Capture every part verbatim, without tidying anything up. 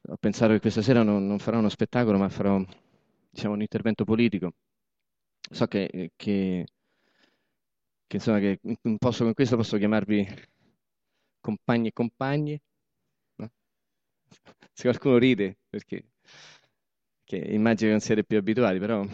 ho pensato che questa sera non, non farò uno spettacolo, ma farò, diciamo, un intervento politico. So che, che, che, insomma, che in un posto come questo posso chiamarvi compagni e compagne, no? Se qualcuno ride, perché, perché immagino che non siete più abituati, però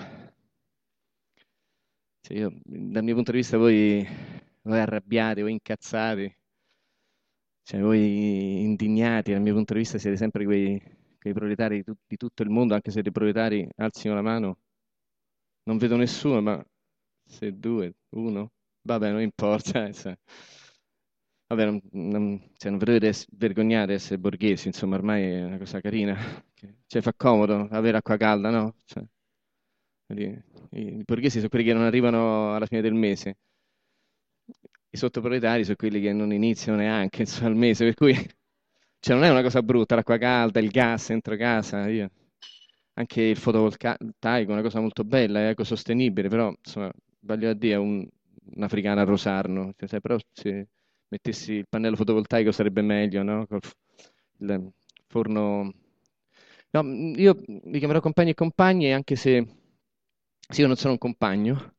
cioè io, dal mio punto di vista, voi, voi arrabbiati, voi incazzati, cioè voi indignati, dal mio punto di vista siete sempre quei, quei proletari di, tut- di tutto il mondo, anche se dei proletari alzino la mano. Non vedo nessuno, ma se due, uno, vabbè, non importa. eh, se- Vabbè, non, non, cioè, non vi dovete es- vergognare di essere borghesi, insomma, ormai è una cosa carina. che- Cioè, fa comodo avere acqua calda, no? Cioè, i, i borghesi sono quelli che non arrivano alla fine del mese. I sottoproletari sono quelli che non iniziano neanche, insomma, al mese, per cui cioè, non è una cosa brutta, l'acqua calda, il gas dentro casa, io- anche il fotovoltaico è una cosa molto bella, è ecosostenibile, però, insomma, voglio a dire, un, un'africana a Rosarno, cioè, se però se mettessi il pannello fotovoltaico sarebbe meglio, no? Col f- il forno... No, io mi chiamerò compagni e compagne, anche se, se io non sono un compagno,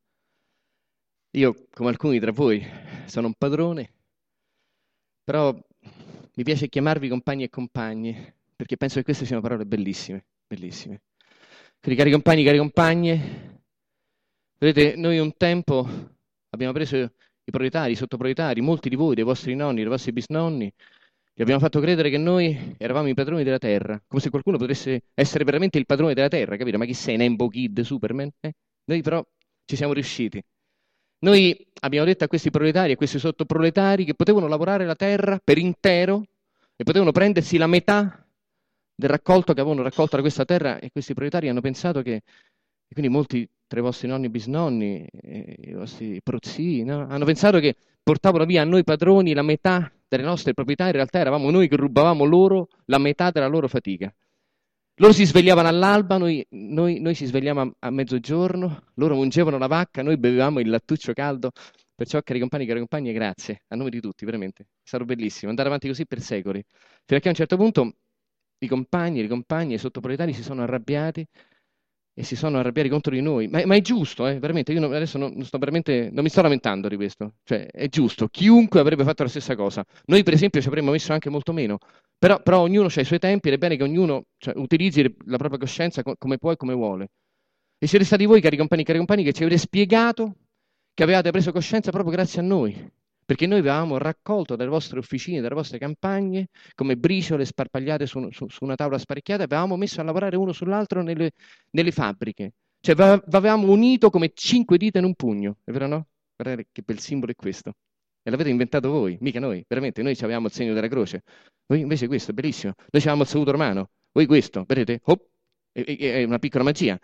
io, come alcuni tra voi, sono un padrone, però mi piace chiamarvi compagni e compagne, perché penso che queste siano parole bellissime, bellissime. Quindi, cari compagni, cari compagne, vedete, noi un tempo abbiamo preso i proletari, i sottoproletari, molti di voi, dei vostri nonni, dei vostri bisnonni, gli abbiamo fatto credere che noi eravamo i padroni della terra, come se qualcuno potesse essere veramente il padrone della terra, capito? Ma chi sei, Nembo Kid, Superman? Eh? Noi però ci siamo riusciti. Noi abbiamo detto a questi proletari e a questi sottoproletari che potevano lavorare la terra per intero e potevano prendersi la metà del raccolto che avevano raccolto da questa terra e questi proletari hanno pensato che, e quindi molti tra i vostri nonni e bisnonni, e i vostri prozii, no? Hanno pensato che portavano via a noi padroni la metà delle nostre proprietà, in realtà eravamo noi che rubavamo loro la metà della loro fatica. Loro si svegliavano all'alba, noi, noi, noi ci svegliamo a, a mezzogiorno, loro mungevano la vacca, noi bevevamo il lattuccio caldo. Perciò, cari compagni, cari compagne, grazie, a nome di tutti, veramente. È stato bellissimo andare avanti così per secoli. Fino a che a un certo punto i compagni, le compagne, i sottoproletari si sono arrabbiati e si sono arrabbiati contro di noi. Ma, ma è giusto, eh, veramente, io non- adesso non, non sto veramente, non mi sto lamentando di questo. Cioè, è giusto, chiunque avrebbe fatto la stessa cosa. Noi, per esempio, ci avremmo messo anche molto meno. Però, però ognuno ha i suoi tempi ed è bene che ognuno cioè, utilizzi la propria coscienza co- come può e come vuole. E siete stati voi, cari compagni e cari compagni, che ci avete spiegato che avevate preso coscienza proprio grazie a noi. Perché noi avevamo raccolto dalle vostre officine, dalle vostre campagne, come briciole sparpagliate su, su- su una tavola sparecchiata, e avevamo messo a lavorare uno sull'altro nelle, nelle fabbriche. Cioè, vi avevamo unito come cinque dita in un pugno, è vero no? Guardate che bel simbolo è questo. E l'avete inventato voi, mica noi, veramente. Noi avevamo il segno della croce. Voi invece questo, è bellissimo. Noi avevamo il saluto romano. Voi questo, vedete? Hop, è, è- è una piccola magia.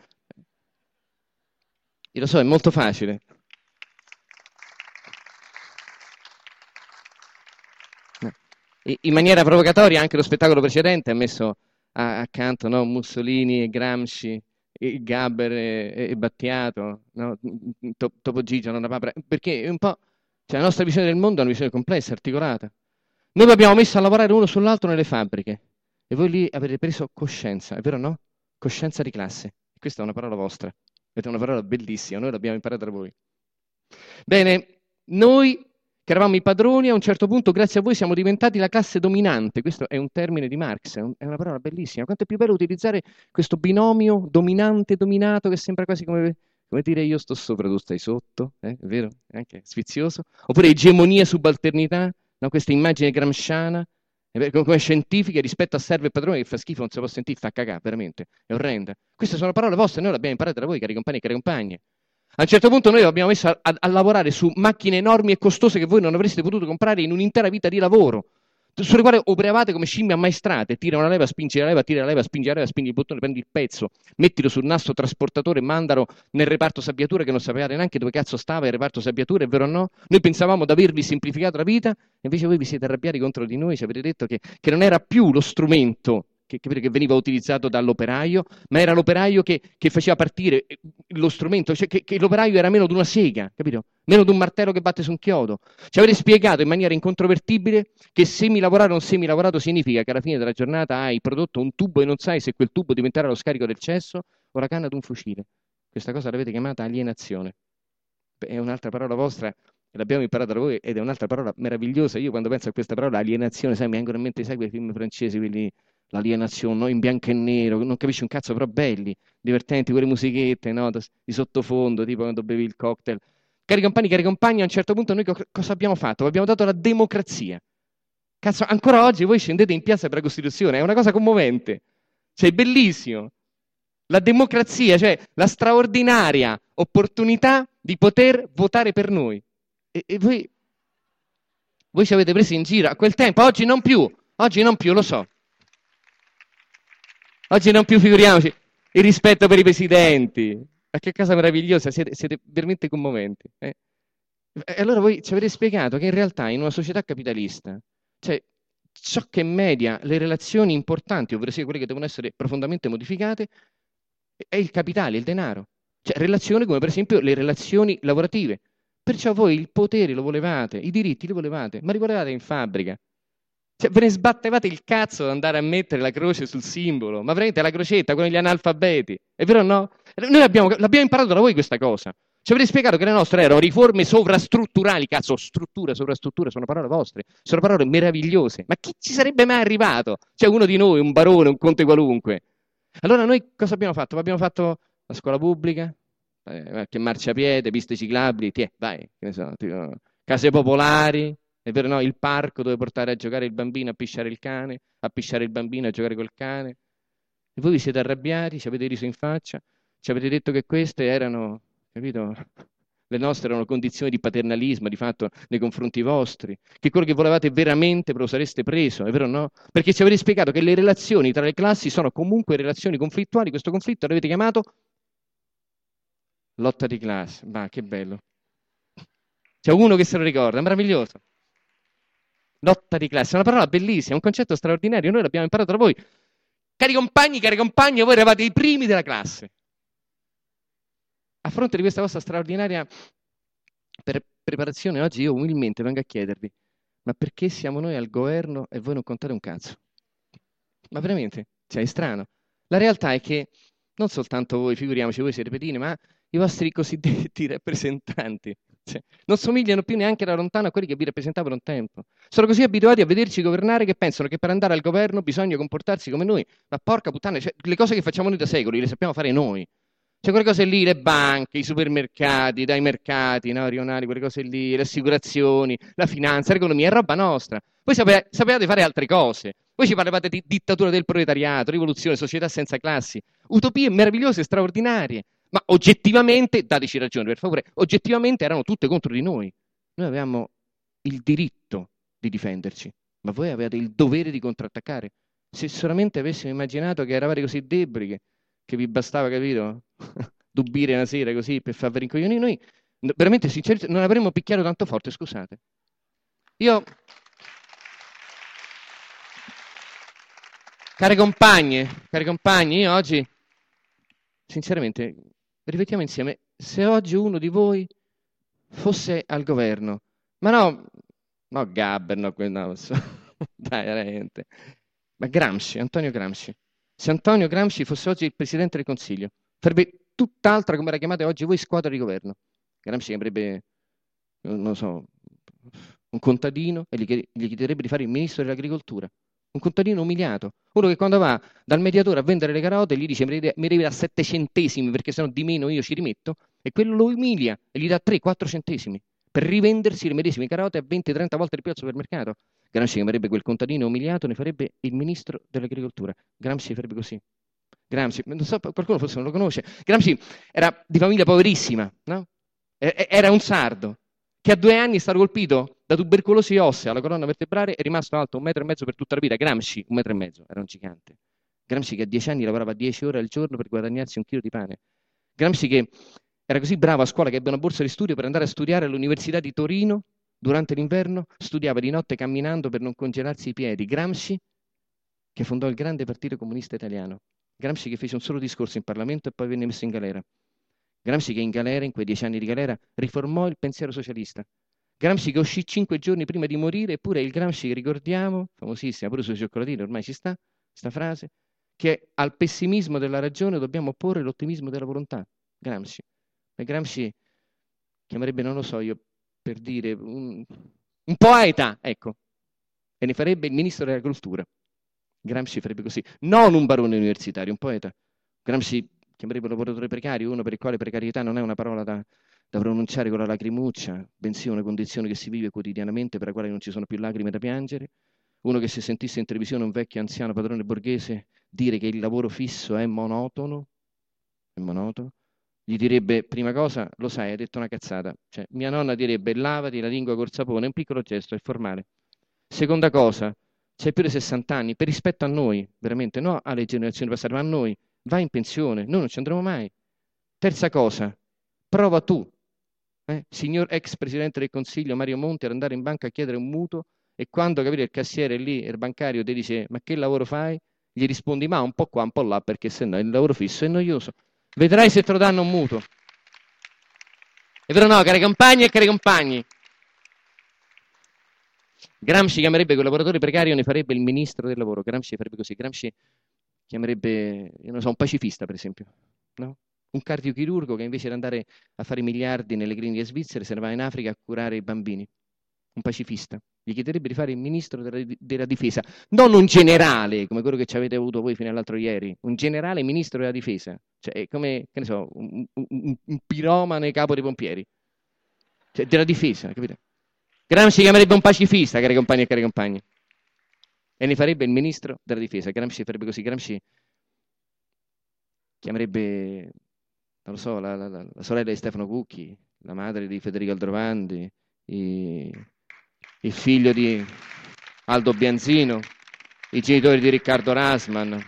Io lo so, è molto facile. No. I- In maniera provocatoria anche lo spettacolo precedente ha messo a- accanto no, Mussolini e Gramsci, e Gaber e, e Battiato, no? To- Topo Gigio, Nonna Papera, perché è un po', cioè, la nostra visione del mondo è una visione complessa, articolata. Noi vi abbiamo messo a lavorare uno sull'altro nelle fabbriche e voi lì avete preso coscienza, è vero o no? Coscienza di classe. Questa è una parola vostra, ed è una parola bellissima, noi l'abbiamo imparata da voi. Bene, noi che eravamo i padroni, a un certo punto, grazie a voi, siamo diventati la classe dominante. Questo è un termine di Marx, è, un- è una parola bellissima. Quanto è più bello utilizzare questo binomio dominante-dominato che sembra quasi come, come dire io sto sopra, tu stai sotto, eh? È vero? È anche sfizioso. Oppure egemonia, subalternità, no? Questa immagine gramsciana, è vero, come scientifica rispetto a servo e padrone che fa schifo, non si può sentire, fa cagare, veramente, è orrenda. Queste sono parole vostre, noi le abbiamo imparate da voi, cari compagni e cari compagne. A un certo punto noi abbiamo messo a, a, a lavorare su macchine enormi e costose che voi non avreste potuto comprare in un'intera vita di lavoro, sulle quali operavate come scimmie ammaestrate, tira una leva, spingi la leva, tira la leva, spingi la leva, spingi il bottone, prendi il pezzo, mettilo sul nastro trasportatore, mandalo nel reparto sabbiature che non sapevate neanche dove cazzo stava il reparto sabbiature, è vero o no? Noi pensavamo di avervi semplificato la vita, invece voi vi siete arrabbiati contro di noi, ci avete detto che, che non era più lo strumento che, capito, che veniva utilizzato dall'operaio, ma era l'operaio che, che faceva partire lo strumento, cioè che, che l'operaio era meno di una sega, capito? Meno di un martello che batte su un chiodo. Ci avete spiegato in maniera incontrovertibile che semilavorato o non semilavorato significa che alla fine della giornata hai prodotto un tubo e non sai se quel tubo diventerà lo scarico del cesso o la canna di un fucile. Questa cosa l'avete chiamata alienazione. È un'altra parola vostra, l'abbiamo imparata da voi ed è un'altra parola meravigliosa. Io quando penso a questa parola alienazione, sai, mi vengono in mente, sai, quei film francesi, quelli, l'alienazione, no? In bianco e nero, non capisci un cazzo, però belli, divertenti, quelle musichette, no? Di sottofondo, tipo quando bevi il cocktail. Cari compagni, cari compagni, a un certo punto noi co- cosa abbiamo fatto? Abbiamo dato la democrazia. Cazzo, ancora oggi voi scendete in piazza per la Costituzione, è una cosa commovente. Cioè, bellissimo. La democrazia, cioè la straordinaria opportunità di poter votare per noi. E, e voi, voi ci avete preso in giro a quel tempo, oggi non più, oggi non più, lo so. Oggi non più, figuriamoci, il rispetto per i presidenti. Ma che cosa meravigliosa, siete, siete veramente commoventi. Eh? E allora voi ci avete spiegato che in realtà in una società capitalista, cioè ciò che media le relazioni importanti, ovvero sia quelle che devono essere profondamente modificate, è il capitale, il denaro. Cioè relazioni come per esempio le relazioni lavorative. Perciò voi il potere lo volevate, i diritti li volevate, ma li volevate in fabbrica. Cioè, ve ne sbattevate il cazzo ad andare a mettere la croce sul simbolo, ma veramente la crocetta con gli analfabeti. È vero o no? Noi abbiamo, l'abbiamo imparato da voi questa cosa. Ci avete spiegato che le nostre erano riforme sovrastrutturali. Cazzo, struttura, sovrastruttura, sono parole vostre. Sono parole meravigliose. Ma chi ci sarebbe mai arrivato? C'è uno di noi, un barone, un conte qualunque. Allora noi cosa abbiamo fatto? Abbiamo fatto la scuola pubblica, eh, che marciapiede, piste ciclabili, tiè, vai, che ne so, tipo, case popolari, è vero no? Il parco dove portare a giocare il bambino, a pisciare il cane, a pisciare il bambino, a giocare col cane. E voi vi siete arrabbiati, ci avete riso in faccia, ci avete detto che queste erano, capito? Le nostre erano condizioni di paternalismo, di fatto, nei confronti vostri, che quello che volevate veramente ve lo sareste preso, è vero o no? Perché ci avete spiegato che le relazioni tra le classi sono comunque relazioni conflittuali, questo conflitto l'avete chiamato lotta di classe. Ma che bello. C'è uno che se lo ricorda, è meraviglioso. Lotta di classe, è una parola bellissima, un concetto straordinario, noi l'abbiamo imparato da voi. Cari compagni, cari compagni, voi eravate i primi della classe. A fronte di questa vostra straordinaria per preparazione, oggi io umilmente vengo a chiedervi, ma perché siamo noi al governo e voi non contate un cazzo? Ma veramente, cioè è strano. La realtà è che non soltanto voi, figuriamoci, voi siete pedini, ma i vostri cosiddetti rappresentanti, cioè, non somigliano più neanche da lontano a quelli che vi rappresentavano un tempo. Sono così abituati a vederci governare che pensano che per andare al governo bisogna comportarsi come noi. Ma porca puttana, cioè, le cose che facciamo noi da secoli le sappiamo fare noi. Cioè quelle cose lì, le banche, i supermercati, dai mercati, no, rionali, quelle cose lì, le assicurazioni, la finanza, l'economia, è roba nostra. Voi sape- sapevate fare altre cose. Voi ci parlavate di dittatura del proletariato, rivoluzione, società senza classi, utopie meravigliose, straordinarie. Ma oggettivamente, dateci ragione per favore, oggettivamente erano tutte contro di noi. Noi avevamo il diritto di difenderci, ma voi avevate il dovere di contrattaccare. Se solamente avessimo immaginato che eravate così deboli che, che vi bastava, capito? Dubire una sera così per farvi rincoglionire, noi veramente sinceramente non avremmo picchiato tanto forte, scusate. Io, care compagne, cari compagni, io oggi, sinceramente, riflettiamo insieme, se oggi uno di voi fosse al governo, ma no, no Gabber, no, no so, dai, veramente, ma Gramsci, Antonio Gramsci, se Antonio Gramsci fosse oggi il Presidente del Consiglio, farebbe tutt'altra come la chiamate oggi voi squadra di governo. Gramsci avrebbe, non lo so, un contadino e gli, gli chiederebbe di fare il Ministro dell'Agricoltura. Un contadino umiliato, uno che quando va dal mediatore a vendere le carote gli dice mi devi da sette centesimi perché sennò di meno io ci rimetto, e quello lo umilia e gli dà tre quattro centesimi per rivendersi le medesime carote a venti trenta volte di più al supermercato. Gramsci chiamerebbe quel contadino umiliato, ne farebbe il Ministro dell'Agricoltura. Gramsci farebbe così. Gramsci, non so, qualcuno forse non lo conosce, Gramsci era di famiglia poverissima, no? Era un sardo che a due anni è stato colpito da tubercolosi ossea alla colonna vertebrale, è rimasto alto un metro e mezzo per tutta la vita. Gramsci, un metro e mezzo, era un gigante. Gramsci che a dieci anni lavorava dieci ore al giorno per guadagnarsi un chilo di pane. Gramsci che era così bravo a scuola che ebbe una borsa di studio per andare a studiare all'Università di Torino durante l'inverno, studiava di notte camminando per non congelarsi i piedi. Gramsci che fondò il grande partito comunista italiano. Gramsci che fece un solo discorso in Parlamento e poi venne messo in galera. Gramsci che in galera, in quei dieci anni di galera, riformò il pensiero socialista. Gramsci che uscì cinque giorni prima di morire, eppure il Gramsci che ricordiamo, famosissima pure sui cioccolatini, ormai ci sta, questa frase, che al pessimismo della ragione dobbiamo opporre l'ottimismo della volontà. Gramsci. E Gramsci chiamerebbe, non lo so io, per dire, un, un poeta, ecco, e ne farebbe il ministro della cultura. Gramsci farebbe così, non un barone universitario, un poeta. Gramsci chiamerebbe un lavoratore precario, uno per il quale precarietà non è una parola da, da pronunciare con la lacrimuccia, bensì una condizione che si vive quotidianamente, per la quale non ci sono più lacrime da piangere. Uno che se sentisse in televisione un vecchio anziano padrone borghese dire che il lavoro fisso è monotono, è monotono, gli direbbe, prima cosa, lo sai, hai detto una cazzata. Cioè, mia nonna direbbe, lavati la lingua col sapone, un piccolo gesto, è formale. Seconda cosa, c'hai più di sessanta anni, per rispetto a noi, veramente, no alle generazioni passate, ma a noi, vai in pensione, noi non ci andremo mai. Terza cosa, prova tu, eh, signor ex Presidente del Consiglio Mario Monti, ad andare in banca a chiedere un mutuo e quando capire il cassiere lì, il bancario, ti dice, ma che lavoro fai? Gli rispondi, ma un po' qua, un po' là, perché se no il lavoro fisso è noioso. Vedrai se te lo danno un mutuo. È vero o no, cari compagni e cari compagni? Gramsci chiamerebbe quel lavoratore precario, ne farebbe il ministro del lavoro. Gramsci farebbe così. Gramsci chiamerebbe, io non so, un pacifista, per esempio, no? Un cardiochirurgo che invece di andare a fare miliardi nelle cliniche svizzere se ne va in Africa a curare i bambini. Un pacifista. Gli chiederebbe di fare il ministro della, della difesa, non un generale come quello che ci avete avuto voi fino all'altro ieri, un generale ministro della difesa, cioè è come, che ne so, un, un, un piromane capo dei pompieri, cioè della difesa, capite? Gramsci chiamerebbe un pacifista, cari compagni e cari compagni, e ne farebbe il ministro della difesa. Gramsci farebbe così. Gramsci chiamerebbe, non lo so, la, la, la sorella di Stefano Cucchi, la madre di Federico Aldrovandi, i, il figlio di Aldo Bianzino, i genitori di Riccardo Rasman,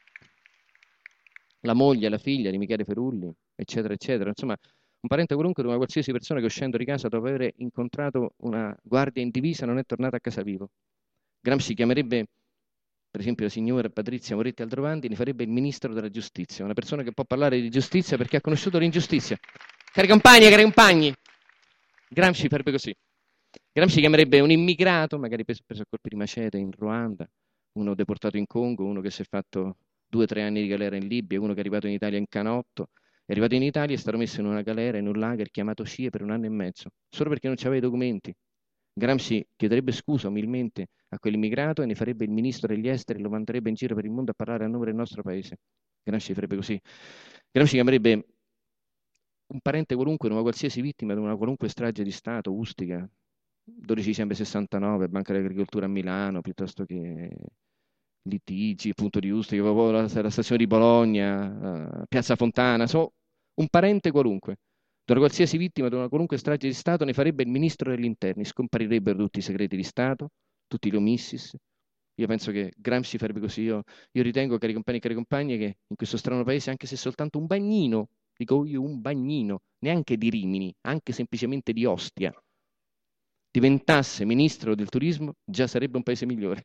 la moglie, la figlia di Michele Ferulli, eccetera, eccetera. Insomma, un parente qualunque di una qualsiasi persona che uscendo di casa dopo aver incontrato una guardia in divisa non è tornata a casa vivo. Gramsci chiamerebbe, per esempio, la signora Patrizia Moretti Aldrovandi, ne farebbe il ministro della giustizia, una persona che può parlare di giustizia perché ha conosciuto l'ingiustizia. Cari compagni e cari compagni, Gramsci farebbe così. Gramsci chiamerebbe un immigrato, magari preso, preso a colpi di macete in Ruanda, uno deportato in Congo, uno che si è fatto due o tre anni di galera in Libia, uno che è arrivato in Italia in canotto, è arrivato in Italia e è stato messo in una galera, in un lager chiamato C I E per un anno e mezzo, solo perché non aveva i documenti. Gramsci chiederebbe scusa umilmente a quell'immigrato e ne farebbe il ministro degli esteri e lo manderebbe in giro per il mondo a parlare a nome del nostro paese. Gramsci farebbe così. Gramsci chiamerebbe un parente qualunque, una qualsiasi vittima di una qualunque strage di Stato, Ustica, dodici dicembre sessantanove, Banca dell'Agricoltura a Milano, piuttosto che litigi, punto di Ustica, la, la stazione di Bologna, uh, Piazza Fontana, so, un parente qualunque, di una qualsiasi vittima di una qualunque strage di Stato ne farebbe il ministro degli interni, scomparirebbero tutti i segreti di Stato, tutti gli omissis. Io penso che Gramsci farebbe così. Io, io ritengo, cari compagni e cari compagne, che in questo strano paese, anche se soltanto un bagnino, dico io un bagnino, neanche di Rimini, anche semplicemente di Ostia, diventasse ministro del turismo, già sarebbe un paese migliore.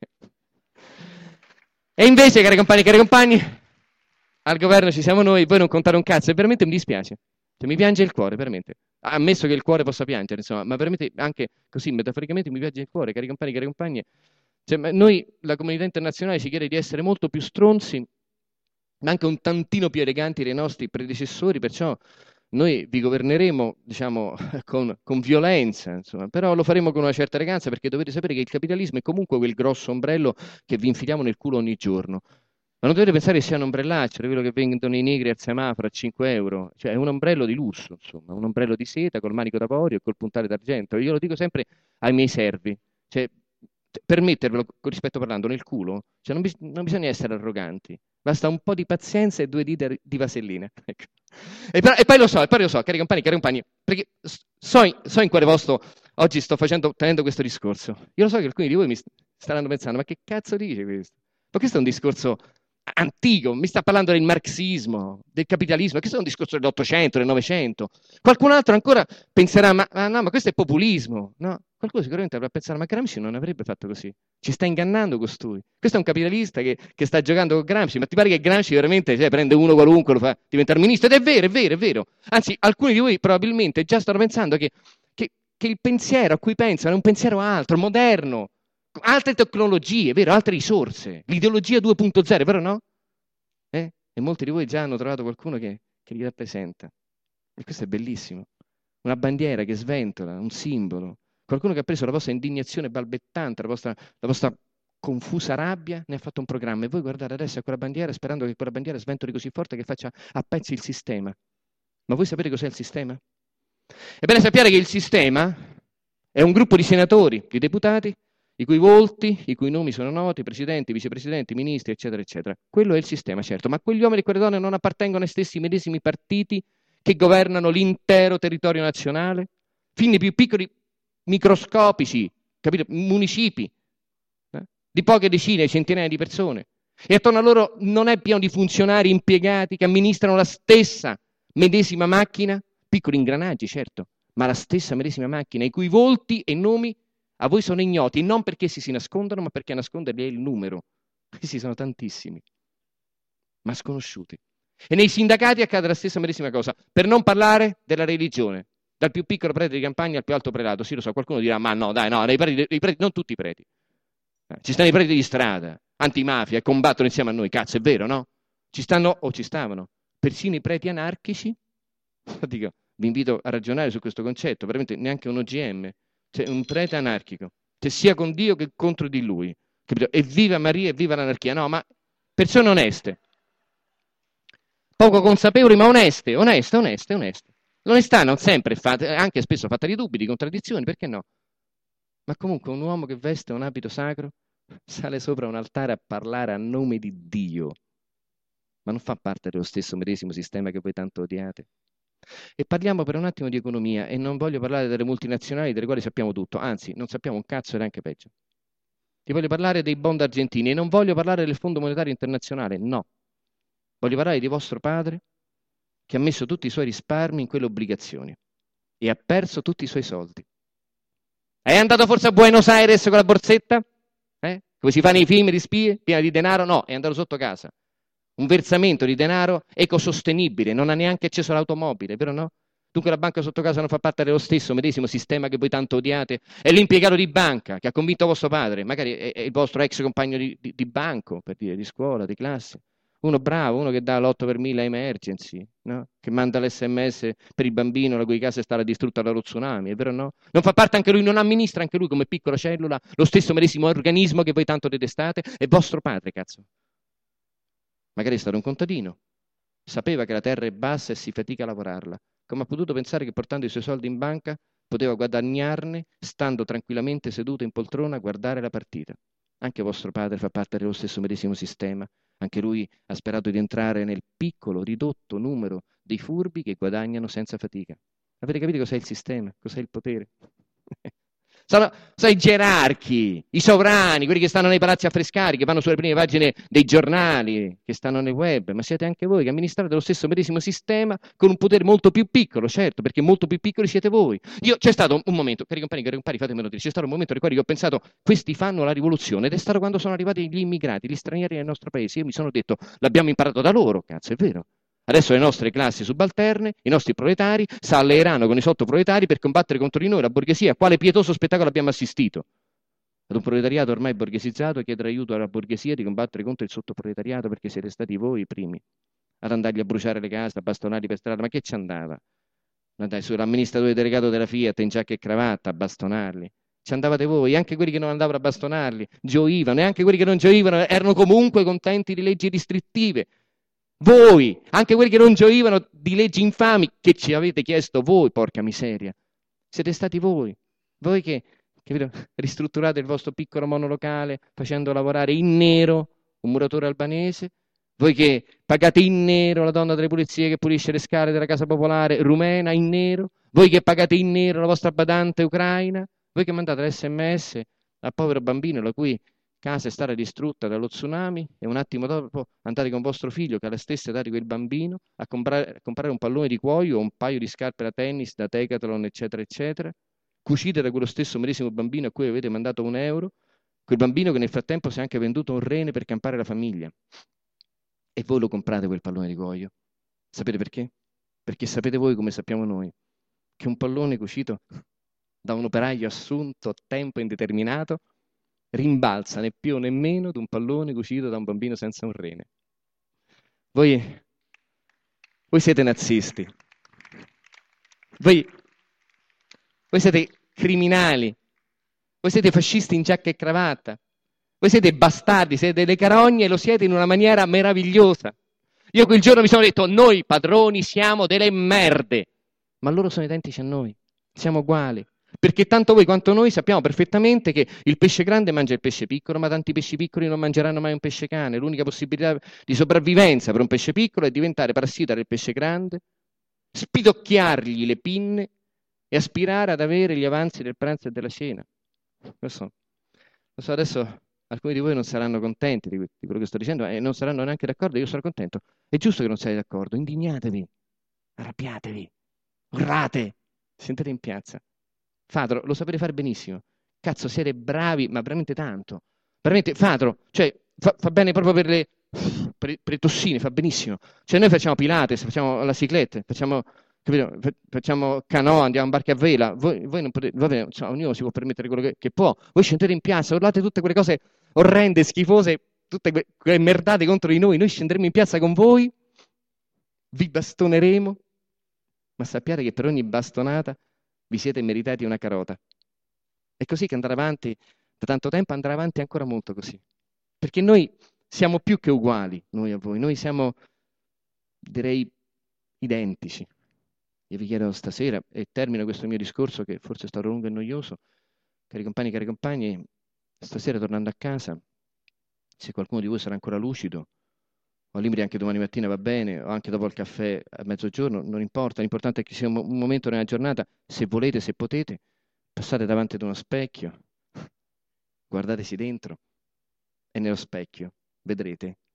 E invece, cari compagni e cari compagni, al governo ci siamo noi, voi non contare un cazzo, e veramente mi dispiace. Cioè, mi piange il cuore, veramente. Ammesso che il cuore possa piangere, insomma, ma veramente anche così, metaforicamente, mi piange il cuore, cari compagni e cari compagne. Cioè, noi, la comunità internazionale, ci chiede di essere molto più stronzi, ma anche un tantino più eleganti dei nostri predecessori, perciò noi vi governeremo, diciamo, con, con violenza, insomma, però lo faremo con una certa eleganza, perché dovete sapere che il capitalismo è comunque quel grosso ombrello che vi infiliamo nel culo ogni giorno. Ma non dovete pensare che sia un ombrellaccio, quello che vendono i negri al semaforo a cinque euro, cioè è un ombrello di lusso, insomma, un ombrello di seta col manico d'avorio e col puntale d'argento. Io lo dico sempre ai miei servi, cioè per mettervelo, con rispetto parlando, nel culo, cioè non, bis- non bisogna essere arroganti, basta un po' di pazienza e due dita di vasellina. Ecco. E, però, e poi lo so, e poi lo so, cari compagni, cari compagni, perché so in, so in quale posto oggi sto facendo, tenendo questo discorso. Io lo so che alcuni di voi mi st- staranno pensando, ma che cazzo dice questo? Ma questo è un discorso antico, mi sta parlando del marxismo, del capitalismo, questo è un discorso dell'Ottocento, del Novecento. Qualcun altro ancora penserà, ma, ma no, ma questo è populismo, no? Qualcuno sicuramente avrà pensato, ma Gramsci non avrebbe fatto così, ci sta ingannando costui. Questo è un capitalista che, che sta giocando con Gramsci, ma ti pare che Gramsci veramente cioè, prende uno qualunque, lo fa diventare ministro? Ed è vero, è vero, è vero. Anzi, alcuni di voi probabilmente già stanno pensando che, che, che il pensiero a cui pensano è un pensiero altro, moderno, altre tecnologie, vero? Altre risorse, l'ideologia due punto zero, vero no? Eh? E molti di voi già hanno trovato qualcuno che, che li rappresenta. E questo è bellissimo. Una bandiera che sventola, un simbolo. Qualcuno che ha preso la vostra indignazione balbettante, la vostra, la vostra confusa rabbia, ne ha fatto un programma. E voi guardate adesso a quella bandiera sperando che quella bandiera sventoli così forte che faccia a pezzi il sistema. Ma voi sapete cos'è il sistema? Ebbene, sappiate che il sistema è un gruppo di senatori, di deputati, i cui volti, i cui nomi sono noti, presidenti, vicepresidenti, ministri, eccetera, eccetera. Quello è il sistema, certo, ma quegli uomini e quelle donne non appartengono ai stessi medesimi partiti che governano l'intero territorio nazionale, fin dai più piccoli microscopici, capito? Municipi, eh? Di poche decine, centinaia di persone. E attorno a loro non è pieno di funzionari impiegati che amministrano la stessa medesima macchina, piccoli ingranaggi, certo, ma la stessa medesima macchina, i cui volti e nomi a voi sono ignoti, non perché essi si nascondono, ma perché a nasconderli è il numero. Essi sono tantissimi, ma sconosciuti. E nei sindacati accade la stessa medesima cosa, per non parlare della religione, dal più piccolo prete di campagna al più alto prelato. Sì, lo so, qualcuno dirà, ma no, dai, no, i preti, i preti, non tutti i preti. Eh, ci stanno i preti di strada, antimafia, e combattono insieme a noi, cazzo, è vero, no? Ci stanno, o ci stavano, persino i preti anarchici. Dico, vi invito a ragionare su questo concetto, veramente neanche un O G M. Cioè, un prete anarchico, che sia con Dio che contro di lui, capito? E viva Maria e viva l'anarchia. No, ma persone oneste, poco consapevoli, ma oneste, oneste, oneste, oneste. L'onestà non sempre è fatta, anche spesso fatta di dubbi, di contraddizioni, perché no? Ma comunque un uomo che veste un abito sacro sale sopra un altare a parlare a nome di Dio, ma non fa parte dello stesso medesimo sistema che voi tanto odiate. E parliamo per un attimo di economia e non voglio parlare delle multinazionali delle quali sappiamo tutto, anzi non sappiamo un cazzo ed anche peggio. Ti voglio parlare dei bond argentini e non voglio parlare del Fondo Monetario Internazionale, no. Voglio parlare di vostro padre che ha messo tutti i suoi risparmi in quelle obbligazioni e ha perso tutti i suoi soldi. È andato forse a Buenos Aires con la borsetta? Eh? Come si fa nei film di spie? Piena di denaro? No, è andato sotto casa. Un versamento di denaro ecosostenibile, non ha neanche acceso all'automobile, vero no? Dunque la banca sotto casa non fa parte dello stesso medesimo sistema che voi tanto odiate. È l'impiegato di banca che ha convinto vostro padre, magari è, è il vostro ex compagno di, di, di banco, per dire, di scuola, di classe. Uno bravo, uno che dà l'otto per mille a emergency, no? Che manda l'esse emme esse per il bambino la cui casa è stata distrutta dallo tsunami, è vero no? Non fa parte anche lui, non amministra anche lui come piccola cellula lo stesso medesimo organismo che voi tanto detestate? È vostro padre, cazzo. Magari è stato un contadino, sapeva che la terra è bassa e si fatica a lavorarla. Come ha potuto pensare che portando i suoi soldi in banca poteva guadagnarne stando tranquillamente seduto in poltrona a guardare la partita? Anche vostro padre fa parte dello stesso medesimo sistema. Anche lui ha sperato di entrare nel piccolo, ridotto numero dei furbi che guadagnano senza fatica. Avete capito cos'è il sistema? Cos'è il potere? Sono, sono i gerarchi, i sovrani, quelli che stanno nei palazzi affrescati, che vanno sulle prime pagine dei giornali, che stanno nel web, ma siete anche voi che amministrate lo stesso medesimo sistema con un potere molto più piccolo, certo, perché molto più piccoli siete voi. Io, c'è stato un momento, cari compagni, cari compari, fatemelo dire, c'è stato un momento nel quale io ho pensato, questi fanno la rivoluzione, ed è stato quando sono arrivati gli immigrati, gli stranieri nel nostro paese. Io mi sono detto, l'abbiamo imparato da loro, cazzo, è vero. Adesso le nostre classi subalterne, i nostri proletari, si alleeranno con i sottoproletari per combattere contro di noi la borghesia. Quale pietoso spettacolo abbiamo assistito? Ad un proletariato ormai borghesizzato chiedere aiuto alla borghesia di combattere contro il sottoproletariato perché siete stati voi i primi ad andargli a bruciare le case, a bastonarli per strada. Ma che ci andava? Andai sull'amministratore delegato della Fiat in giacca e cravatta a bastonarli. Ci andavate voi, anche quelli che non andavano a bastonarli, gioivano, e anche quelli che non gioivano erano comunque contenti di leggi restrittive. Voi, anche quelli che non gioivano di leggi infami che ci avete chiesto voi, porca miseria. Siete stati voi, voi che, che ristrutturate il vostro piccolo monolocale facendo lavorare in nero un muratore albanese, voi che pagate in nero la donna delle pulizie che pulisce le scale della casa popolare rumena in nero, voi che pagate in nero la vostra badante ucraina, voi che mandate l'esse emme esse al povero bambino la cui casa è stata distrutta dallo tsunami e un attimo dopo andate con vostro figlio, che ha la stessa età di quel bambino, a comprare, a comprare un pallone di cuoio o un paio di scarpe da tennis, da Decathlon, eccetera, eccetera, cucite da quello stesso medesimo bambino a cui avete mandato un euro, quel bambino che nel frattempo si è anche venduto un rene per campare la famiglia. E voi lo comprate quel pallone di cuoio. Sapete perché? Perché sapete voi, come sappiamo noi, che un pallone cucito da un operaio assunto a tempo indeterminato rimbalza né più né meno di un pallone cucito da un bambino senza un rene. Voi, voi siete nazisti. Voi, voi siete criminali. Voi siete fascisti in giacca e cravatta. Voi siete bastardi, siete delle carogne e lo siete in una maniera meravigliosa. Io quel giorno mi sono detto, noi padroni siamo delle merde, ma loro sono identici a noi, siamo uguali. Perché tanto voi quanto noi sappiamo perfettamente che il pesce grande mangia il pesce piccolo, ma tanti pesci piccoli non mangeranno mai un pesce cane. L'unica possibilità di sopravvivenza per un pesce piccolo è diventare parassita del pesce grande, spidocchiargli le pinne e aspirare ad avere gli avanzi del pranzo e della cena. Lo so, lo so, adesso alcuni di voi non saranno contenti di, di quello che sto dicendo e non saranno neanche d'accordo, io sono contento. È giusto che non siate d'accordo, indignatevi, arrabbiatevi, urrate, sentite in piazza. Fadro, lo sapete fare benissimo. Cazzo, siete bravi, ma veramente tanto. Veramente, Fadro, cioè, fa, fa bene proprio per le, per, per le tossine, fa benissimo. Cioè, noi facciamo Pilates, facciamo la cicletta, facciamo, capito? Facciamo canoa, andiamo in barca a vela. Voi, voi non potete, vabbè, insomma, ognuno si può permettere quello che, che può. Voi scendete in piazza, urlate tutte quelle cose orrende, schifose, tutte que, quelle merdate contro di noi. Noi scenderemo in piazza con voi, vi bastoneremo, ma sappiate che per ogni bastonata vi siete meritati una carota. È così che andrà avanti, da tanto tempo andrà avanti ancora molto così. Perché noi siamo più che uguali, noi a voi. Noi siamo, direi, identici. Io vi chiedo stasera, e termino questo mio discorso che forse è stato lungo e noioso, cari compagni, cari compagni, stasera tornando a casa, se qualcuno di voi sarà ancora lucido, o liberi anche domani mattina va bene, o anche dopo il caffè a mezzogiorno, non importa, l'importante è che sia un, un momento nella giornata, se volete, se potete, passate davanti ad uno specchio, guardatesi dentro e nello specchio vedrete